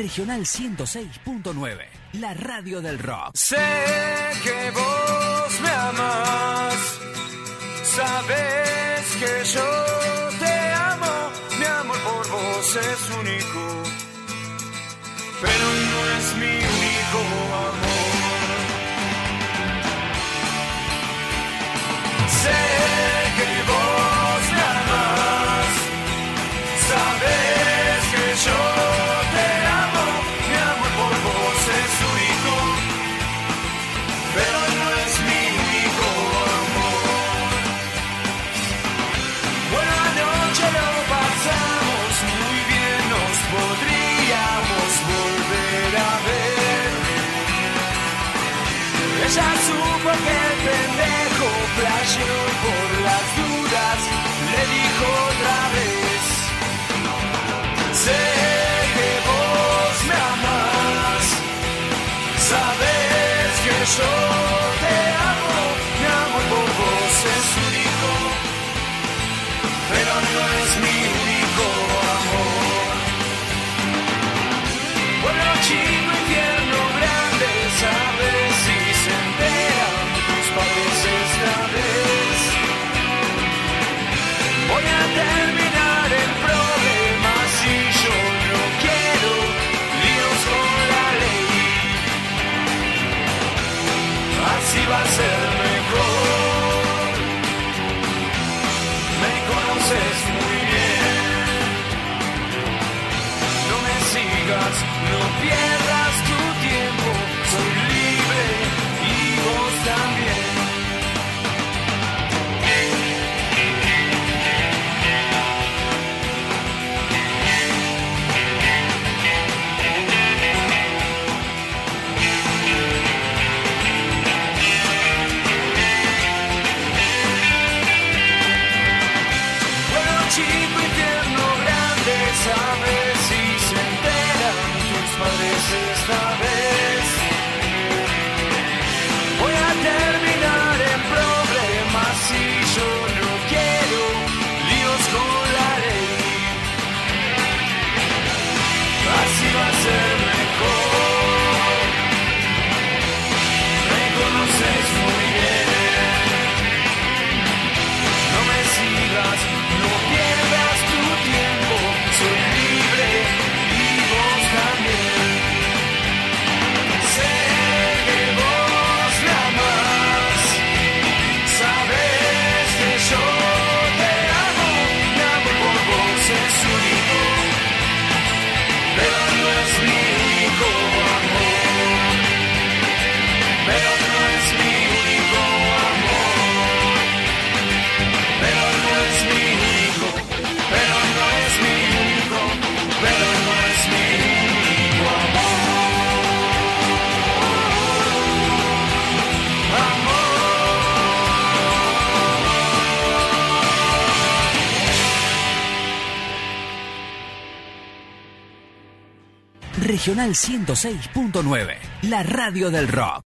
Regional 106.9, la radio del rock. Sé que vos me amás, sabes que yo te amo, mi amor por vos es único, pero no es mi único amor. Sé que vos me amás, sabes que yo te amo, mi amor por vos es único, pero no es mi único amor. Bueno, anoche lo pasamos muy bien, nos podríamos volver a ver. Ella supo que el pendejo flasheó y por las dudas le dijo otra vez: sé que vos me amás, sabes que yo te amo, mi amor por vos es único, pero no es mi único amor. Bueno, chico, infierno grande, sabes si se enteran tus padres esta vez. Voy a terminar el problema si yo no quiero líos con la ley. Así va a ser mejor. Me conoces muy bien. No me sigas, no pierdas tu tiempo. Soy libre y vos también. Bueno, chico, infierno grande, sabes si se enteran tus padres esta vez. Voy a terminar en problemas si yo no quiero líos con la ley. Así va a ser mejor. Me conoces muy bien. No me sigas, no pierdas tu tiempo. Soy libre y vos también. Sé que vos me amás, sabes que yo te amo, mi amor por vos es único, pero no es mi único amor, pero no es mi único amor, pero no es mi único, pero no es mi único, pero no es mi único amor. Regional 106.9, la radio del rock.